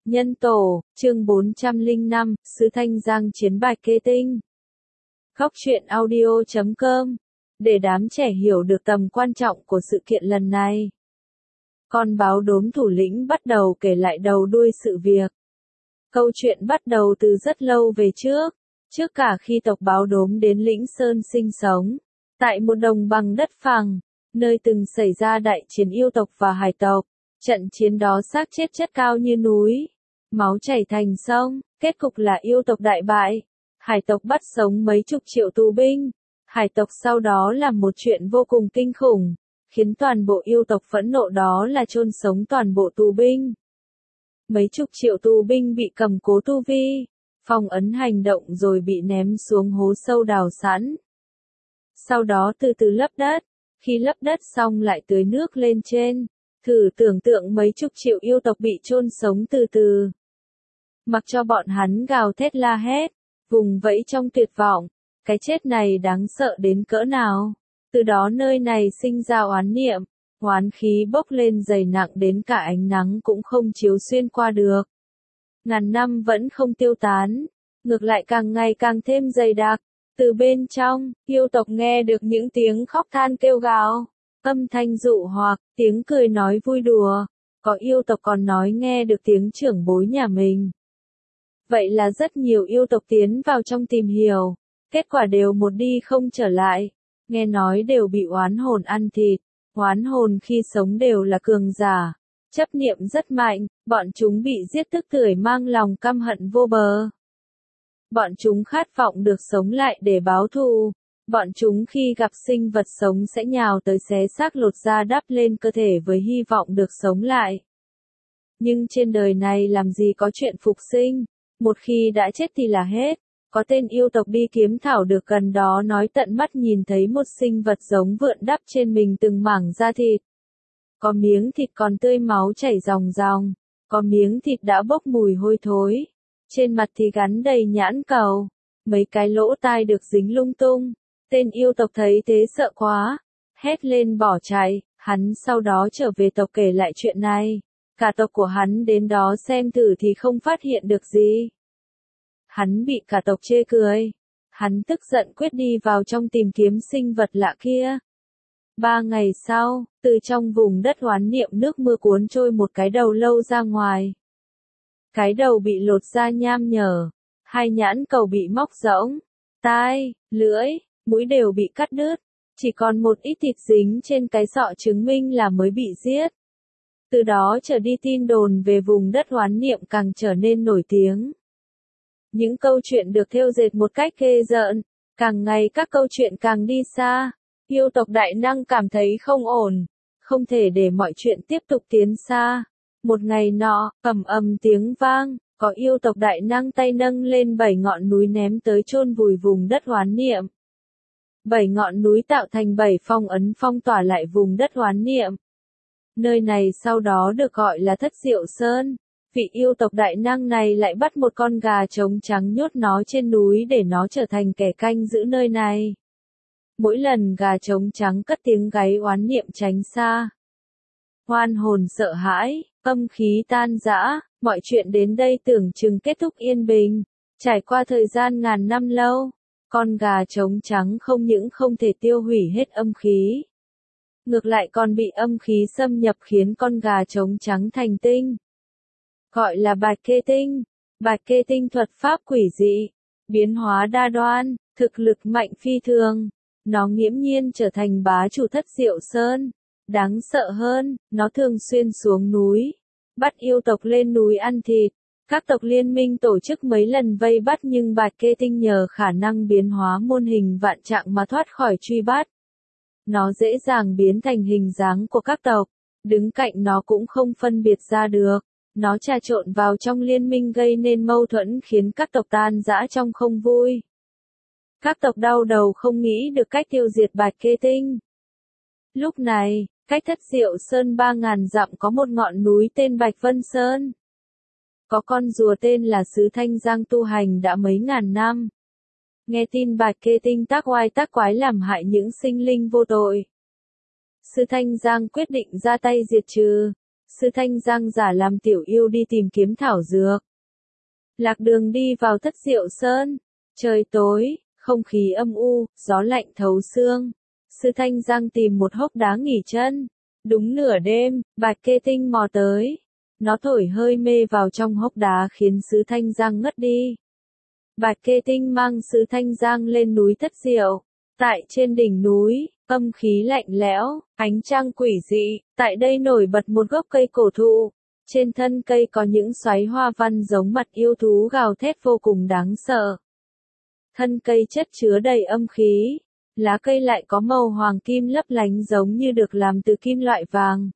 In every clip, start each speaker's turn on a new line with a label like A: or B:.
A: Nhân tổ, chương 405, Sứ Thanh Giang chiến Bạch Kê Tinh. Góc truyện audio.com. Để đám trẻ hiểu được tầm quan trọng của sự kiện lần này, con báo đốm thủ lĩnh bắt đầu kể lại đầu đuôi sự việc. Câu chuyện bắt đầu từ rất lâu về trước cả khi tộc báo đốm đến Lĩnh Sơn sinh sống, tại một đồng bằng đất phẳng, nơi từng xảy ra đại chiến yêu tộc và hải tộc. Trận chiến đó xác chết chất cao như núi, máu chảy thành sông, kết cục là yêu tộc đại bại. Hải tộc bắt sống mấy chục triệu tù binh. Hải tộc sau đó làm một chuyện vô cùng kinh khủng, khiến toàn bộ yêu tộc phẫn nộ, đó là chôn sống toàn bộ tù binh. Mấy chục triệu tù binh bị cầm cố tu vi, phong ấn hành động rồi bị ném xuống hố sâu đào sẵn. Sau đó từ từ lấp đất, khi lấp đất xong lại tưới nước lên trên. Thử tưởng tượng mấy chục triệu yêu tộc bị chôn sống từ từ. Mặc cho bọn hắn gào thét la hét, vùng vẫy trong tuyệt vọng, cái chết này đáng sợ đến cỡ nào. Từ đó nơi này sinh ra oán niệm, oán khí bốc lên dày nặng đến cả ánh nắng cũng không chiếu xuyên qua được. Ngàn năm vẫn không tiêu tán, ngược lại càng ngày càng thêm dày đặc. Từ bên trong, yêu tộc nghe được những tiếng khóc than kêu gào, âm thanh dụ hoặc, tiếng cười nói vui đùa. Có yêu tộc còn nói nghe được tiếng trưởng bối nhà mình. Vậy là rất nhiều yêu tộc tiến vào trong tìm hiểu, kết quả đều một đi không trở lại. Nghe nói đều bị oán hồn ăn thịt, oán hồn khi sống đều là cường giả, chấp niệm rất mạnh, bọn chúng bị giết tức tưởi mang lòng căm hận vô bờ. Bọn chúng khát vọng được sống lại để báo thù. Bọn chúng khi gặp sinh vật sống sẽ nhào tới xé xác lột da đắp lên cơ thể với hy vọng được sống lại. Nhưng trên đời này làm gì có chuyện phục sinh, một khi đã chết thì là hết. Có tên yêu tộc đi kiếm thảo được gần đó nói tận mắt nhìn thấy một sinh vật giống vượn đắp trên mình từng mảng da thịt. Có miếng thịt còn tươi máu chảy ròng ròng, có miếng thịt đã bốc mùi hôi thối. Trên mặt thì gắn đầy nhãn cầu, mấy cái lỗ tai được dính lung tung. Tên yêu tộc thấy thế sợ quá, hét lên bỏ chạy. Hắn sau đó trở về tộc kể lại chuyện này. Cả tộc của hắn đến đó xem thử thì không phát hiện được gì. Hắn bị cả tộc chê cười. Hắn tức giận quyết đi vào trong tìm kiếm sinh vật lạ kia. 3 ngày sau, từ trong vùng đất oán niệm nước mưa cuốn trôi một cái đầu lâu ra ngoài. Cái đầu bị lột ra nham nhở, hai nhãn cầu bị móc rỗng, tai, lưỡi, mũi đều bị cắt đứt, chỉ còn một ít thịt dính trên cái sọ chứng minh là mới bị giết. Từ đó trở đi tin đồn về vùng đất oán niệm càng trở nên nổi tiếng. Những câu chuyện được thêu dệt một cách ghê rợn, càng ngày các câu chuyện càng đi xa. Yêu tộc đại năng cảm thấy không ổn, không thể để mọi chuyện tiếp tục tiến xa. Một ngày nọ, ầm ầm tiếng vang, có yêu tộc đại năng tay nâng lên 7 ngọn núi ném tới chôn vùi vùng đất oán niệm. 7 ngọn núi tạo thành 7 phong ấn phong tỏa lại vùng đất oán niệm. Nơi này sau đó được gọi là Thất Diệu Sơn. Vị yêu tộc đại năng này lại bắt một con gà trống trắng nhốt nó trên núi để nó trở thành kẻ canh giữ nơi này. Mỗi lần gà trống trắng cất tiếng gáy oán niệm tránh xa. Oan hồn sợ hãi, âm khí tan rã, mọi chuyện đến đây tưởng chừng kết thúc yên bình. Trải qua thời gian ngàn năm lâu, con gà trống trắng không những không thể tiêu hủy hết âm khí, ngược lại còn bị âm khí xâm nhập khiến con gà trống trắng thành tinh. Gọi là Bạch Kê Tinh. Bạch Kê Tinh thuật pháp quỷ dị, biến hóa đa đoan, thực lực mạnh phi thường. Nó nghiễm nhiên trở thành bá chủ Thất Diệu Sơn. Đáng sợ hơn, nó thường xuyên xuống núi, bắt yêu tộc lên núi ăn thịt. Các tộc liên minh tổ chức mấy lần vây bắt nhưng Bạch Kê Tinh nhờ khả năng biến hóa muôn hình vạn trạng mà thoát khỏi truy bắt. Nó dễ dàng biến thành hình dáng của các tộc, đứng cạnh nó cũng không phân biệt ra được. Nó trà trộn vào trong liên minh gây nên mâu thuẫn khiến các tộc tan rã trong không vui. Các tộc đau đầu không nghĩ được cách tiêu diệt Bạch Kê Tinh. Lúc này, cách Thất Diệu Sơn 3.000 dặm có một ngọn núi tên Bạch Vân Sơn. Có con rùa tên là Sứ Thanh Giang tu hành đã mấy ngàn năm. Nghe tin Bạch Kê Tinh tác oai tác quái làm hại những sinh linh vô tội, Sứ Thanh Giang quyết định ra tay diệt trừ. Sư Thanh Giang giả làm tiểu yêu đi tìm kiếm thảo dược. Lạc Đường đi vào Thất Diệu Sơn. Trời tối, không khí âm u, gió lạnh thấu xương. Sư Thanh Giang tìm một hốc đá nghỉ chân. Đúng nửa đêm, Bạch Kê Tinh mò tới. Nó thổi hơi mê vào trong hốc đá khiến Sư Thanh Giang ngất đi. Bạch Kê Tinh mang Sư Thanh Giang lên núi Thất Diệu. Tại trên đỉnh núi, âm khí lạnh lẽo, ánh trăng quỷ dị, tại đây nổi bật một gốc cây cổ thụ. Trên thân cây có những xoáy hoa văn giống mặt yêu thú gào thét vô cùng đáng sợ. Thân cây chất chứa đầy âm khí, lá cây lại có màu hoàng kim lấp lánh giống như được làm từ kim loại vàng.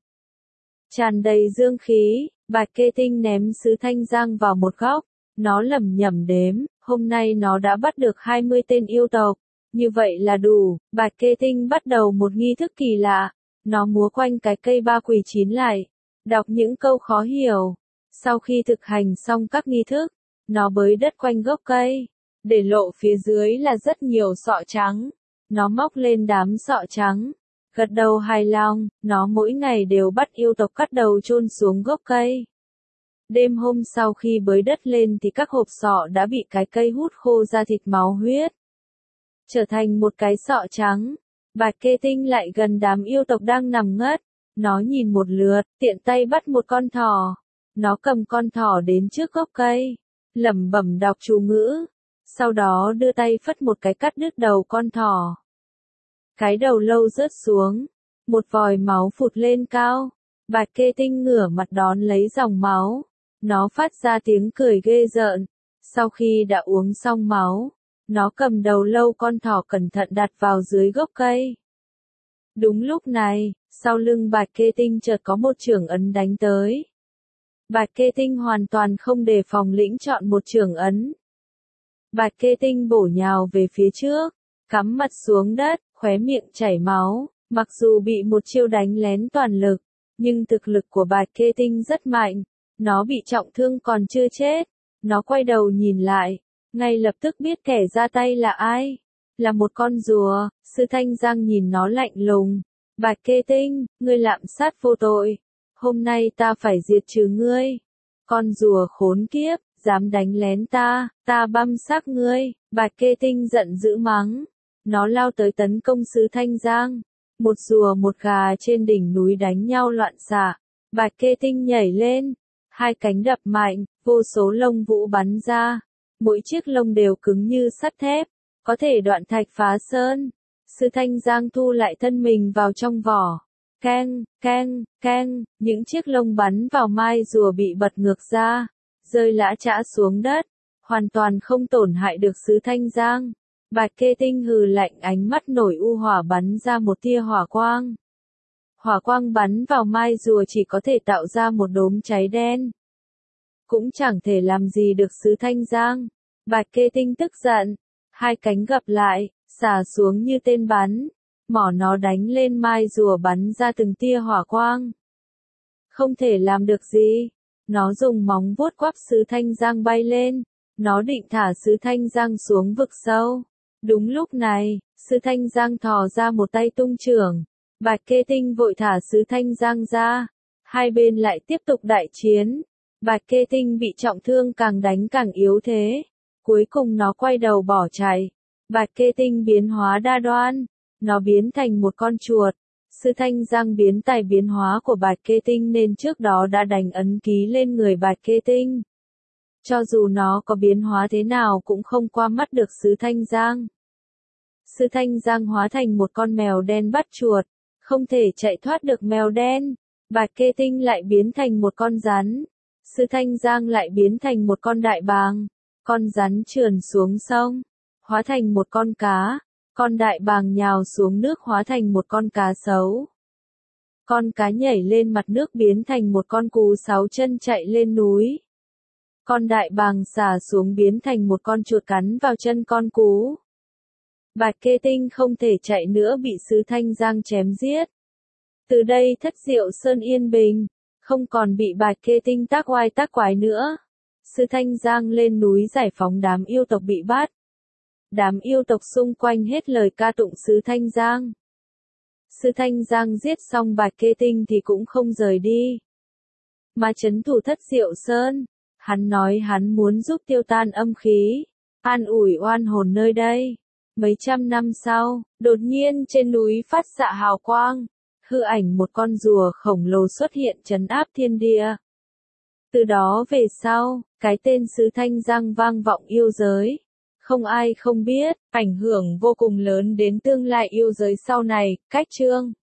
A: Tràn đầy dương khí, Bạch Kê Tinh ném Sứ Thanh Giang vào một góc, nó lẩm nhẩm đếm, hôm nay nó đã bắt được 20 tên yêu tộc. Như vậy là đủ, Bạch Kê Tinh bắt đầu một nghi thức kỳ lạ, nó múa quanh cái cây ba quỳ chín lại, đọc những câu khó hiểu. Sau khi thực hành xong các nghi thức, nó bới đất quanh gốc cây, để lộ phía dưới là rất nhiều sọ trắng. Nó móc lên đám sọ trắng, gật đầu hài lòng, nó mỗi ngày đều bắt yêu tộc cắt đầu chôn xuống gốc cây. Đêm hôm sau khi bới đất lên thì các hộp sọ đã bị cái cây hút khô ra thịt máu huyết, trở thành một cái sọ trắng. Bạch Kê Tinh lại gần đám yêu tộc đang nằm ngất, nó nhìn một lượt, tiện tay bắt một con thỏ. Nó cầm con thỏ đến trước gốc cây, lẩm bẩm đọc chú ngữ, sau đó đưa tay phất một cái cắt đứt đầu con thỏ. Cái đầu lâu rớt xuống, một vòi máu phụt lên cao. Bạch Kê Tinh ngửa mặt đón lấy dòng máu, nó phát ra tiếng cười ghê rợn. Sau khi đã uống xong máu, nó cầm đầu lâu con thỏ cẩn thận đặt vào dưới gốc cây. Đúng lúc này, sau lưng Bạch Kê Tinh chợt có một chưởng ấn đánh tới. Bạch Kê Tinh hoàn toàn không đề phòng lĩnh chọn một chưởng ấn. Bạch Kê Tinh bổ nhào về phía trước, cắm mặt xuống đất, khóe miệng chảy máu. Mặc dù bị một chiêu đánh lén toàn lực, nhưng thực lực của Bạch Kê Tinh rất mạnh. Nó bị trọng thương còn chưa chết. Nó quay đầu nhìn lại, ngay lập tức biết kẻ ra tay là ai. Là một con rùa. Sư Thanh Giang nhìn nó lạnh lùng. Bạch Kê Tinh, ngươi lạm sát vô tội. Hôm nay ta phải diệt trừ ngươi. Con rùa khốn kiếp, dám đánh lén ta băm xác ngươi. Bạch Kê Tinh giận dữ mắng. Nó lao tới tấn công Sứ Thanh Giang. Một rùa một gà trên đỉnh núi đánh nhau loạn xạ. Bạch Kê Tinh nhảy lên, hai cánh đập mạnh, vô số lông vũ bắn ra. Mỗi chiếc lông đều cứng như sắt thép, có thể đoạn thạch phá sơn. Sứ Thanh Giang thu lại thân mình vào trong vỏ. Keng, keng, keng, những chiếc lông bắn vào mai rùa bị bật ngược ra, rơi lã chã xuống đất, hoàn toàn không tổn hại được Sứ Thanh Giang. Bạch Kê Tinh hừ lạnh, ánh mắt nổi u hỏa bắn ra một tia hỏa quang. Hỏa quang bắn vào mai rùa chỉ có thể tạo ra một đốm cháy đen. Cũng chẳng thể làm gì được Sứ Thanh Giang. Bạch Kê Tinh tức giận, hai cánh gập lại, xả xuống như tên bắn. Mỏ nó đánh lên mai rùa bắn ra từng tia hỏa quang. Không thể làm được gì. Nó dùng móng vuốt quắp Sứ Thanh Giang bay lên. Nó định thả Sứ Thanh Giang xuống vực sâu. Đúng lúc này, Sứ Thanh Giang thò ra một tay tung chưởng. Bạch Kê Tinh vội thả Sứ Thanh Giang ra. Hai bên lại tiếp tục đại chiến. Bạch Kê Tinh bị trọng thương càng đánh càng yếu thế. Cuối cùng nó quay đầu bỏ chạy. Bạch Kê Tinh biến hóa đa đoan. Nó biến thành một con chuột. Sứ Thanh Giang biến tài biến hóa của Bạch Kê Tinh nên trước đó đã đánh ấn ký lên người Bạch Kê Tinh. Cho dù nó có biến hóa thế nào cũng không qua mắt được Sứ Thanh Giang. Sứ Thanh Giang hóa thành một con mèo đen bắt chuột, không thể chạy thoát được mèo đen. Bạch Kê Tinh lại biến thành một con rắn. Sứ Thanh Giang lại biến thành một con đại bàng. Con rắn trườn xuống sông, hóa thành một con cá. Con đại bàng nhào xuống nước hóa thành một con cá sấu. Con cá nhảy lên mặt nước biến thành một con cú sáu chân chạy lên núi. Con đại bàng xả xuống biến thành một con chuột cắn vào chân con cú. Bạch Kê Tinh không thể chạy nữa bị Sứ Thanh Giang chém giết. Từ đây Thất Diệu Sơn yên bình, không còn bị Bạch Kê Tinh tác oai tác quái nữa. Sứ Thanh Giang lên núi giải phóng đám yêu tộc bị bắt. Đám yêu tộc xung quanh hết lời ca tụng Sứ Thanh Giang. Sứ Thanh Giang giết xong Bạch Kê Tinh thì cũng không rời đi. mà trấn thủ Thất Diệu Sơn. Hắn nói hắn muốn giúp tiêu tan âm khí, an ủi oan hồn nơi đây. Mấy trăm năm sau, đột nhiên trên núi phát xạ hào quang, hư ảnh một con rùa khổng lồ xuất hiện trấn áp thiên địa. Từ đó về sau, cái tên Sứ Thanh Giang vang vọng yêu giới. Không ai không biết, ảnh hưởng vô cùng lớn đến tương lai yêu giới sau này. Cách chương